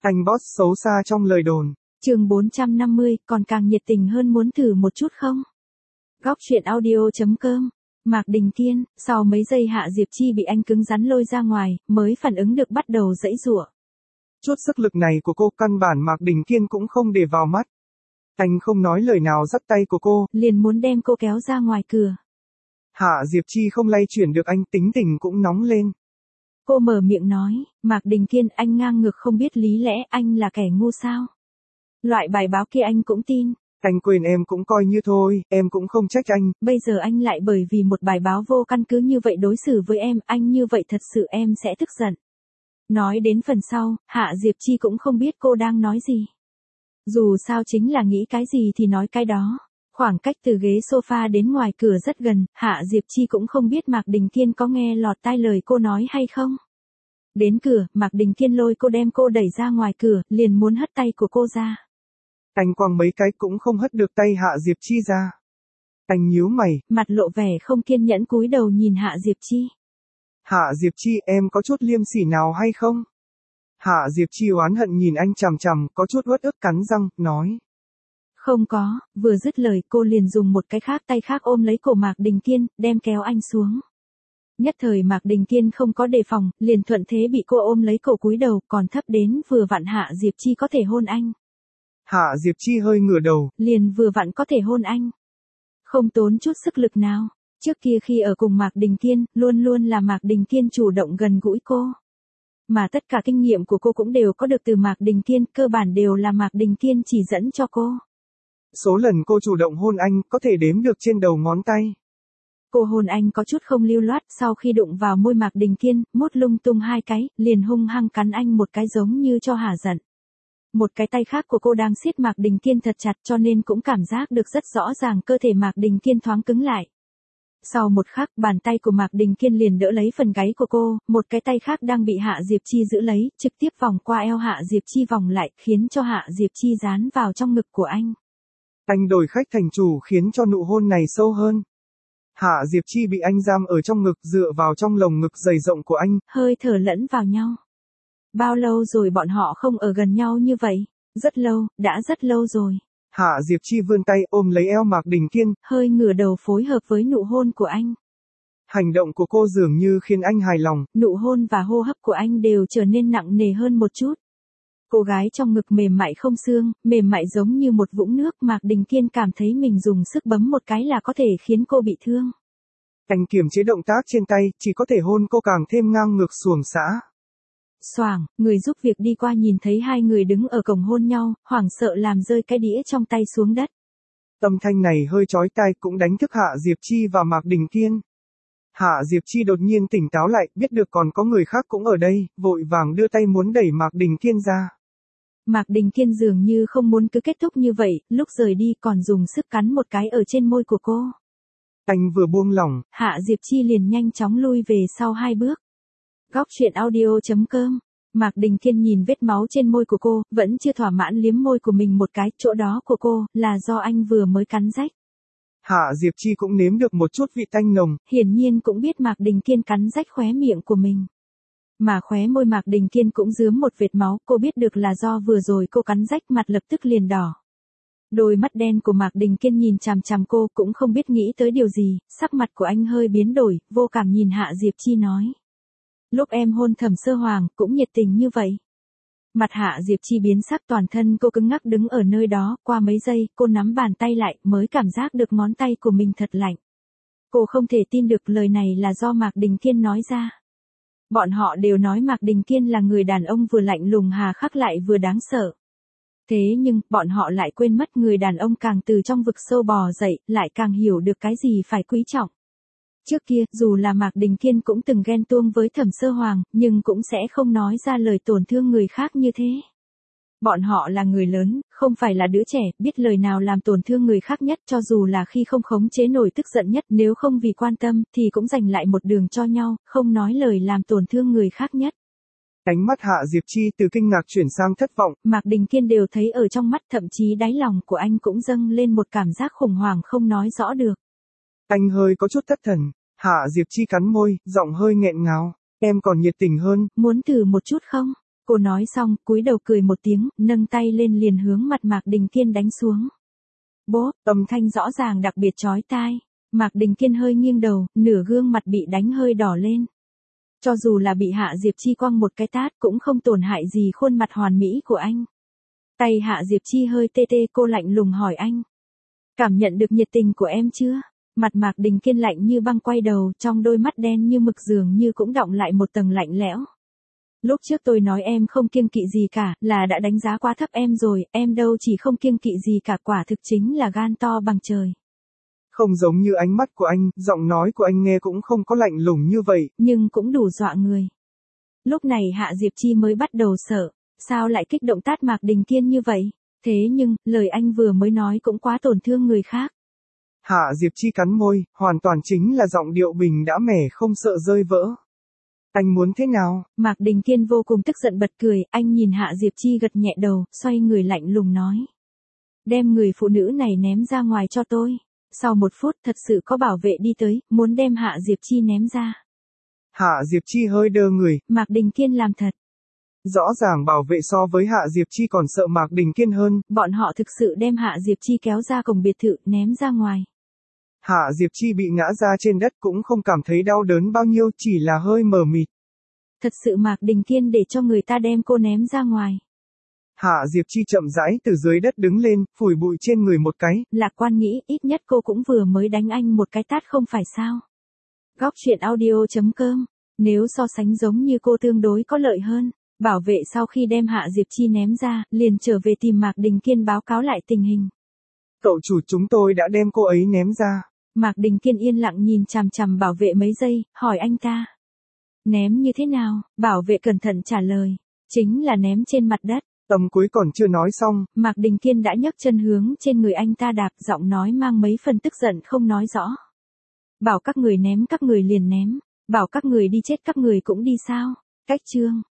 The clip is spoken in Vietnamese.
Anh boss xấu xa trong lời đồn. Chương 450, còn càng nhiệt tình hơn muốn thử một chút không? Góc truyện audio.com. Mạc Đình Kiên, sau mấy giây Hạ Diệp Chi bị anh cứng rắn lôi ra ngoài, mới phản ứng được bắt đầu giãy giụa. Chút sức lực này của cô căn bản Mạc Đình Kiên cũng không để vào mắt. Anh không nói lời nào dắt tay của cô, liền muốn đem cô kéo ra ngoài cửa. Hạ Diệp Chi không lay chuyển được anh, tính tình cũng nóng lên. Cô mở miệng nói, Mạc Đình Kiên, anh ngang ngược không biết lý lẽ, anh là kẻ ngu sao? Loại bài báo kia anh cũng tin. Anh quên em cũng coi như thôi, em cũng không trách anh. Bây giờ anh lại bởi vì một bài báo vô căn cứ như vậy đối xử với em, anh như vậy thật sự em sẽ tức giận. Nói đến phần sau, Hạ Diệp Chi cũng không biết cô đang nói gì. Dù sao chính là nghĩ cái gì thì nói cái đó. Khoảng cách từ ghế sofa đến ngoài cửa rất gần, Hạ Diệp Chi cũng không biết Mạc Đình Kiên có nghe lọt tai lời cô nói hay không. Đến cửa, Mạc Đình Kiên lôi cô đem cô đẩy ra ngoài cửa, liền muốn hất tay của cô ra. Anh quăng mấy cái cũng không hất được tay Hạ Diệp Chi ra. Anh nhíu mày, mặt lộ vẻ không kiên nhẫn cúi đầu nhìn Hạ Diệp Chi. Hạ Diệp Chi, em có chút liêm sỉ nào hay không? Hạ Diệp Chi oán hận nhìn anh chằm chằm, có chút uất ức cắn răng, nói. Không có, vừa dứt lời cô liền dùng một cái khác tay khác ôm lấy cổ Mạc Đình Kiên, đem kéo anh xuống. Nhất thời Mạc Đình Kiên không có đề phòng, liền thuận thế bị cô ôm lấy cổ cúi đầu, còn thấp đến vừa vặn Hạ Diệp Chi có thể hôn anh. Hạ Diệp Chi hơi ngửa đầu, liền vừa vặn có thể hôn anh. Không tốn chút sức lực nào. Trước kia khi ở cùng Mạc Đình Kiên, luôn luôn là Mạc Đình Kiên chủ động gần gũi cô. Mà tất cả kinh nghiệm của cô cũng đều có được từ Mạc Đình Kiên, cơ bản đều là Mạc Đình Kiên chỉ dẫn cho cô. Số lần cô chủ động hôn anh có thể đếm được trên đầu ngón tay. Cô hôn anh có chút không lưu loát, sau khi đụng vào môi Mạc Đình Kiên, mút lung tung hai cái, liền hung hăng cắn anh một cái giống như cho hả giận. Một cái tay khác của cô đang siết Mạc Đình Kiên thật chặt cho nên cũng cảm giác được rất rõ ràng cơ thể Mạc Đình Kiên thoáng cứng lại. Sau một khắc, bàn tay của Mạc Đình Kiên liền đỡ lấy phần gáy của cô, một cái tay khác đang bị Hạ Diệp Chi giữ lấy, trực tiếp vòng qua eo Hạ Diệp Chi vòng lại, khiến cho Hạ Diệp Chi dán vào trong ngực của anh. Anh đổi khách thành chủ khiến cho nụ hôn này sâu hơn. Hạ Diệp Chi bị anh giam ở trong ngực, dựa vào trong lồng ngực dày rộng của anh, hơi thở lẫn vào nhau. Bao lâu rồi bọn họ không ở gần nhau như vậy? Rất lâu, đã rất lâu rồi. Hạ Diệp Chi vươn tay ôm lấy eo Mạc Đình Kiên, hơi ngửa đầu phối hợp với nụ hôn của anh. Hành động của cô dường như khiến anh hài lòng. Nụ hôn và hô hấp của anh đều trở nên nặng nề hơn một chút. Cô gái trong ngực mềm mại không xương, mềm mại giống như một vũng nước. Mạc Đình Kiên cảm thấy mình dùng sức bấm một cái là có thể khiến cô bị thương. Anh kiềm chế động tác trên tay, chỉ có thể hôn cô càng thêm ngang ngược xuồng xã. Xoảng, người giúp việc đi qua nhìn thấy hai người đứng ở cổng hôn nhau, hoảng sợ làm rơi cái đĩa trong tay xuống đất. Âm thanh này hơi chói tai cũng đánh thức Hạ Diệp Chi và Mạc Đình Kiên. Hạ Diệp Chi đột nhiên tỉnh táo lại, biết được còn có người khác cũng ở đây, vội vàng đưa tay muốn đẩy Mạc Đình Kiên ra. Mạc Đình Kiên dường như không muốn cứ kết thúc như vậy, lúc rời đi còn dùng sức cắn một cái ở trên môi của cô. Anh vừa buông lỏng, Hạ Diệp Chi liền nhanh chóng lui về sau 2 bước. Góc truyện audio.com. Mạc Đình Kiên nhìn vết máu trên môi của cô, vẫn chưa thỏa mãn liếm môi của mình một cái, chỗ đó của cô, là do anh vừa mới cắn rách. Hạ Diệp Chi cũng nếm được một chút vị tanh nồng. Hiển nhiên cũng biết Mạc Đình Kiên cắn rách khóe miệng của mình. Mà khóe môi Mạc Đình Kiên cũng rướm một vệt máu, cô biết được là do vừa rồi cô cắn rách, mặt lập tức liền đỏ. Đôi mắt đen của Mạc Đình Kiên nhìn chằm chằm cô, cũng không biết nghĩ tới điều gì, sắc mặt của anh hơi biến đổi, vô cảm nhìn Hạ Diệp Chi nói. Lúc em hôn Thẩm Sơ Hoàng, cũng nhiệt tình như vậy. Mặt Hạ Diệp Chi biến sắc, toàn thân cô cứng ngắc đứng ở nơi đó, qua mấy giây, cô nắm bàn tay lại, mới cảm giác được ngón tay của mình thật lạnh. Cô không thể tin được lời này là do Mạc Đình Kiên nói ra. Bọn họ đều nói Mạc Đình Kiên là người đàn ông vừa lạnh lùng hà khắc lại vừa đáng sợ. Thế nhưng, bọn họ lại quên mất người đàn ông càng từ trong vực sâu bò dậy, lại càng hiểu được cái gì phải quý trọng. Trước kia, dù là Mạc Đình Kiên cũng từng ghen tuông với Thẩm Sơ Hoàng, nhưng cũng sẽ không nói ra lời tổn thương người khác như thế. Bọn họ là người lớn, không phải là đứa trẻ, biết lời nào làm tổn thương người khác nhất, cho dù là khi không khống chế nổi tức giận nhất, nếu không vì quan tâm, thì cũng dành lại một đường cho nhau, không nói lời làm tổn thương người khác nhất. Ánh mắt Hạ Diệp Chi từ kinh ngạc chuyển sang thất vọng. Mạc Đình Kiên đều thấy ở trong mắt, thậm chí đáy lòng của anh cũng dâng lên một cảm giác khủng hoảng không nói rõ được. Anh hơi có chút thất thần. Hạ Diệp Chi cắn môi, giọng hơi nghẹn ngào. Em còn nhiệt tình hơn. Muốn thử một chút không? Cô nói xong, cúi đầu cười một tiếng, nâng tay lên liền hướng mặt Mạc Đình Kiên đánh xuống. Bốp, âm thanh rõ ràng đặc biệt chói tai. Mạc Đình Kiên hơi nghiêng đầu, nửa gương mặt bị đánh hơi đỏ lên. Cho dù là bị Hạ Diệp Chi quăng một cái tát cũng không tổn hại gì khuôn mặt hoàn mỹ của anh. Tay Hạ Diệp Chi hơi tê tê, cô lạnh lùng hỏi anh. Cảm nhận được nhiệt tình của em chưa? Mặt Mạc Đình Kiên lạnh như băng, quay đầu, trong đôi mắt đen như mực dường như cũng đọng lại một tầng lạnh lẽo. Lúc trước tôi nói em không kiêng kỵ gì cả, là đã đánh giá quá thấp em rồi, em đâu chỉ không kiêng kỵ gì cả, quả thực chính là gan to bằng trời. Không giống như ánh mắt của anh, giọng nói của anh nghe cũng không có lạnh lùng như vậy. Nhưng cũng đủ dọa người. Lúc này Hạ Diệp Chi mới bắt đầu sợ, sao lại kích động tát Mạc Đình Kiên như vậy? Thế nhưng, lời anh vừa mới nói cũng quá tổn thương người khác. Hạ Diệp Chi cắn môi, hoàn toàn chính là giọng điệu bình đã mẻ không sợ rơi vỡ. Anh muốn thế nào? Mạc Đình Kiên vô cùng tức giận bật cười, anh nhìn Hạ Diệp Chi gật nhẹ đầu, xoay người lạnh lùng nói. Đem người phụ nữ này ném ra ngoài cho tôi. Sau 1 phút thật sự có bảo vệ đi tới, muốn đem Hạ Diệp Chi ném ra. Hạ Diệp Chi hơi đơ người. Mạc Đình Kiên làm thật. Rõ ràng bảo vệ so với Hạ Diệp Chi còn sợ Mạc Đình Kiên hơn. Bọn họ thực sự đem Hạ Diệp Chi kéo ra cổng biệt thự, ném ra ngoài. Hạ Diệp Chi bị ngã ra trên đất cũng không cảm thấy đau đớn bao nhiêu, chỉ là hơi mờ mịt. Thật sự Mạc Đình Kiên để cho người ta đem cô ném ra ngoài. Hạ Diệp Chi chậm rãi từ dưới đất đứng lên, phủi bụi trên người một cái. Lạc Quan nghĩ ít nhất cô cũng vừa mới đánh anh một cái tát không phải sao. Góc truyện audio.com. Nếu so sánh giống như cô tương đối có lợi hơn. Bảo vệ sau khi đem Hạ Diệp Chi ném ra, liền trở về tìm Mạc Đình Kiên báo cáo lại tình hình. Cậu chủ, chúng tôi đã đem cô ấy ném ra. Mạc Đình Kiên yên lặng nhìn chằm chằm bảo vệ mấy giây, hỏi anh ta. Ném như thế nào? Bảo vệ cẩn thận trả lời. Chính là ném trên mặt đất. Tầm cuối còn chưa nói xong, Mạc Đình Kiên đã nhấc chân hướng trên người anh ta đạp, giọng nói mang mấy phần tức giận không nói rõ. Bảo các người ném các người liền ném, bảo các người đi chết các người cũng đi sao? Cách chương